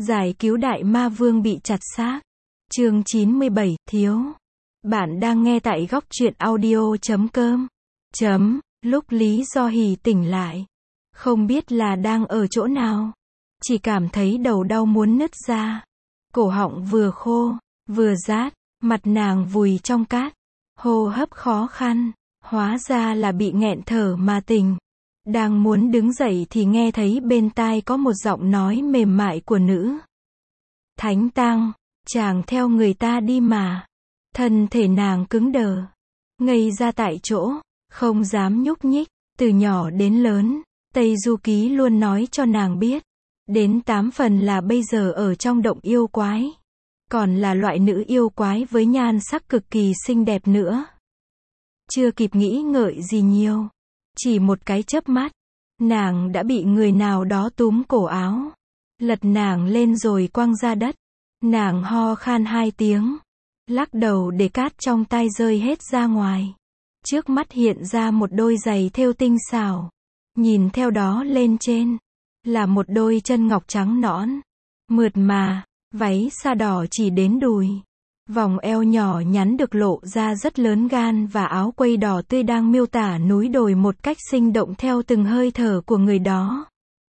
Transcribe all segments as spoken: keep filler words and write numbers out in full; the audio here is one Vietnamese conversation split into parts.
Giải cứu đại ma vương bị chặt xác. Chương chín mươi bảy, thiếu. Bạn đang nghe tại góc truyện audio chấm com. Chấm, lúc Lý Do Hỷ tỉnh lại. Không biết là đang ở chỗ nào. Chỉ cảm thấy đầu đau muốn nứt ra. Cổ họng vừa khô, vừa rát, mặt nàng vùi trong cát. Hô hấp khó khăn, hóa ra là bị nghẹn thở mà tỉnh. Đang muốn đứng dậy thì nghe thấy bên tai có một giọng nói mềm mại của nữ. Thánh Tăng, chàng theo người ta đi mà. Thân thể nàng cứng đờ, ngây ra tại chỗ, không dám nhúc nhích. Từ nhỏ đến lớn, Tây Du Ký luôn nói cho nàng biết. Đến tám phần là bây giờ ở trong động yêu quái. Còn là loại nữ yêu quái với nhan sắc cực kỳ xinh đẹp nữa. Chưa kịp nghĩ ngợi gì nhiều. Chỉ một cái chớp mắt, nàng đã bị người nào đó túm cổ áo. Lật nàng lên rồi quăng ra đất. Nàng ho khan hai tiếng. Lắc đầu để cát trong tai rơi hết ra ngoài. Trước mắt hiện ra một đôi giày thêu tinh xảo. Nhìn theo đó lên trên. Là một đôi chân ngọc trắng nõn. Mượt mà, váy sa đỏ chỉ đến đùi. Vòng eo nhỏ nhắn được lộ ra rất lớn gan và áo quây đỏ tươi đang miêu tả núi đồi một cách sinh động theo từng hơi thở của người đó.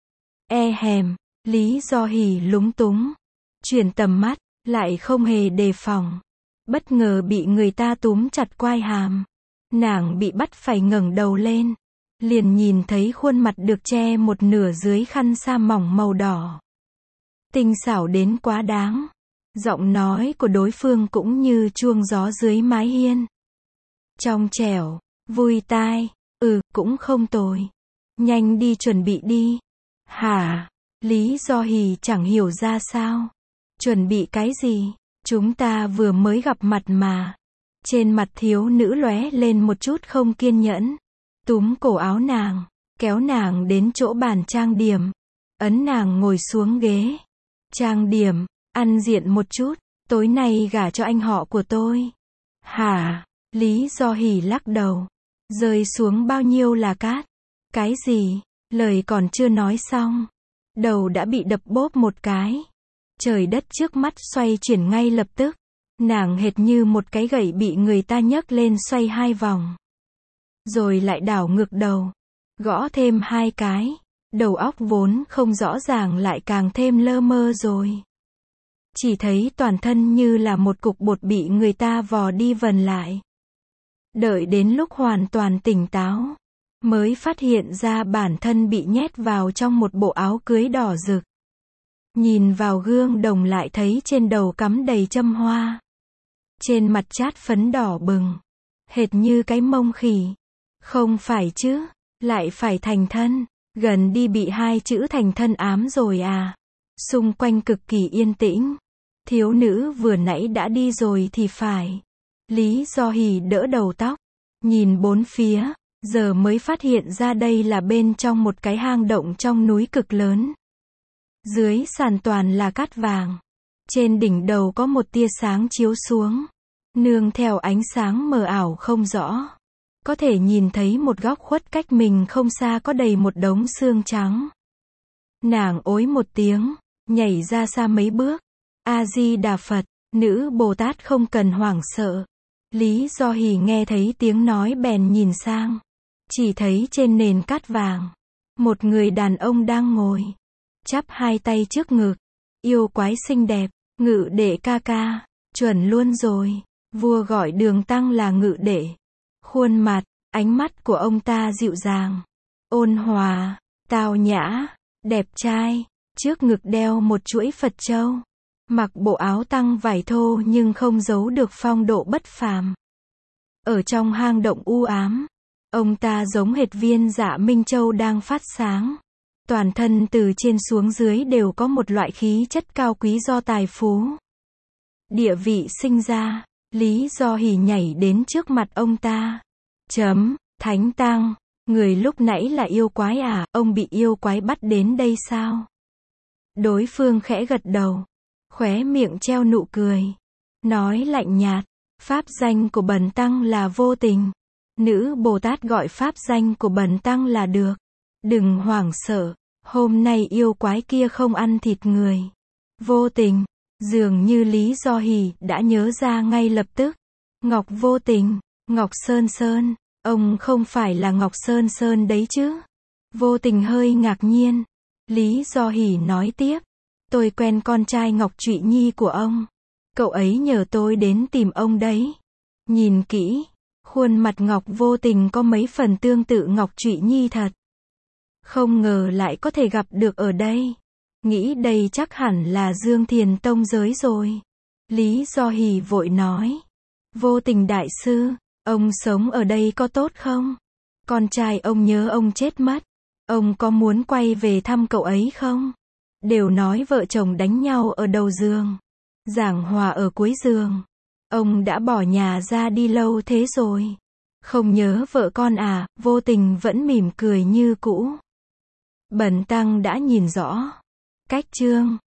E hèm, Lý Do Hỷ lúng túng. Chuyển tầm mắt, lại không hề đề phòng. Bất ngờ bị người ta túm chặt quai hàm. Nàng bị bắt phải ngẩng đầu lên. Liền nhìn thấy khuôn mặt được che một nửa dưới khăn sa mỏng màu đỏ. Tinh xảo đến quá đáng. Giọng nói của đối phương cũng như chuông gió dưới mái hiên. Trong trẻo, vui tai, ừ, cũng không tồi. Nhanh đi chuẩn bị đi. Hả? Lý Do Hỷ chẳng hiểu ra sao. Chuẩn bị cái gì? Chúng ta vừa mới gặp mặt mà. Trên mặt thiếu nữ lóe lên một chút không kiên nhẫn. Túm cổ áo nàng, kéo nàng đến chỗ bàn trang điểm. Ấn nàng ngồi xuống ghế. Trang điểm, ăn diện một chút, tối nay gả cho anh họ của tôi. Hả? Lý Do Hỷ lắc đầu. Rơi xuống bao nhiêu là cát? Cái gì? Lời còn chưa nói xong. Đầu đã bị đập bốp một cái. Trời đất trước mắt xoay chuyển ngay lập tức. Nàng hệt như một cái gậy bị người ta nhấc lên xoay hai vòng. Rồi lại đảo ngược đầu. Gõ thêm hai cái. Đầu óc vốn không rõ ràng lại càng thêm lơ mơ rồi. Chỉ thấy toàn thân như là một cục bột bị người ta vò đi vần lại. Đợi đến lúc hoàn toàn tỉnh táo, mới phát hiện ra bản thân bị nhét vào trong một bộ áo cưới đỏ rực. Nhìn vào gương đồng lại thấy trên đầu cắm đầy châm hoa. Trên mặt chát phấn đỏ bừng. Hệt như cái mông khỉ. Không phải chứ, lại phải thành thân. Gần đi bị hai chữ thành thân ám rồi à. Xung quanh cực kỳ yên tĩnh. Thiếu nữ vừa nãy đã đi rồi thì phải. Lý Do Hỷ đỡ đầu tóc. Nhìn bốn phía. Giờ mới phát hiện ra đây là bên trong một cái hang động trong núi cực lớn. Dưới sàn toàn là cát vàng. Trên đỉnh đầu có một tia sáng chiếu xuống. Nương theo ánh sáng mờ ảo không rõ. Có thể nhìn thấy một góc khuất cách mình không xa có đầy một đống xương trắng. Nàng ối một tiếng, nhảy ra xa mấy bước. A-di-đà Phật, nữ Bồ Tát không cần hoảng sợ. Lý Do Hỷ nghe thấy tiếng nói bèn nhìn sang. Chỉ thấy trên nền cát vàng, một người đàn ông đang ngồi. Chắp hai tay trước ngực. Yêu quái xinh đẹp, Ngự Đệ ca ca, chuẩn luôn rồi. Vua gọi Đường Tăng là Ngự Đệ. Khuôn mặt, ánh mắt của ông ta dịu dàng, ôn hòa, tao nhã, đẹp trai. Trước ngực đeo một chuỗi Phật châu. Mặc bộ áo tăng vải thô nhưng không giấu được phong độ bất phàm. Ở trong hang động u ám, ông ta giống hệt viên Dạ Minh Châu đang phát sáng. Toàn thân từ trên xuống dưới đều có một loại khí chất cao quý do tài phú, địa vị sinh ra. Lý Do Hỷ nhảy đến trước mặt ông ta. Chấm, Thánh Tăng, người lúc nãy là yêu quái à, ông bị yêu quái bắt đến đây sao? Đối phương khẽ gật đầu, khóe miệng treo nụ cười. Nói lạnh nhạt, pháp danh của bần tăng là Vô Tình. Nữ Bồ Tát gọi pháp danh của bần tăng là được. Đừng hoảng sợ, hôm nay yêu quái kia không ăn thịt người. Vô Tình. Dường như Lý Do Hỷ đã nhớ ra ngay lập tức. Ngọc Vô Tình. Ngọc Sơn Sơn. Ông không phải là Ngọc Sơn Sơn đấy chứ? Vô Tình hơi ngạc nhiên. Lý Do Hỷ nói tiếp. Tôi quen con trai Ngọc Trụy Nhi của ông. Cậu ấy nhờ tôi đến tìm ông đấy. Nhìn kỹ, khuôn mặt Ngọc Vô Tình có mấy phần tương tự Ngọc Trụy Nhi thật. Không ngờ lại có thể gặp được ở đây. Nghĩ đây chắc hẳn là Dương Thiền Tông giới rồi. Lý Do Hỷ vội nói. Vô Tình đại sư, ông sống ở đây có tốt không? Con trai ông nhớ ông chết mất. Ông có muốn quay về thăm cậu ấy không? Đều nói vợ chồng đánh nhau ở đầu giường, giảng hòa ở cuối giường. Ông đã bỏ nhà ra đi lâu thế rồi. Không nhớ vợ con à? Vô Tình vẫn mỉm cười như cũ. Bần tăng đã nhìn rõ. Cách chương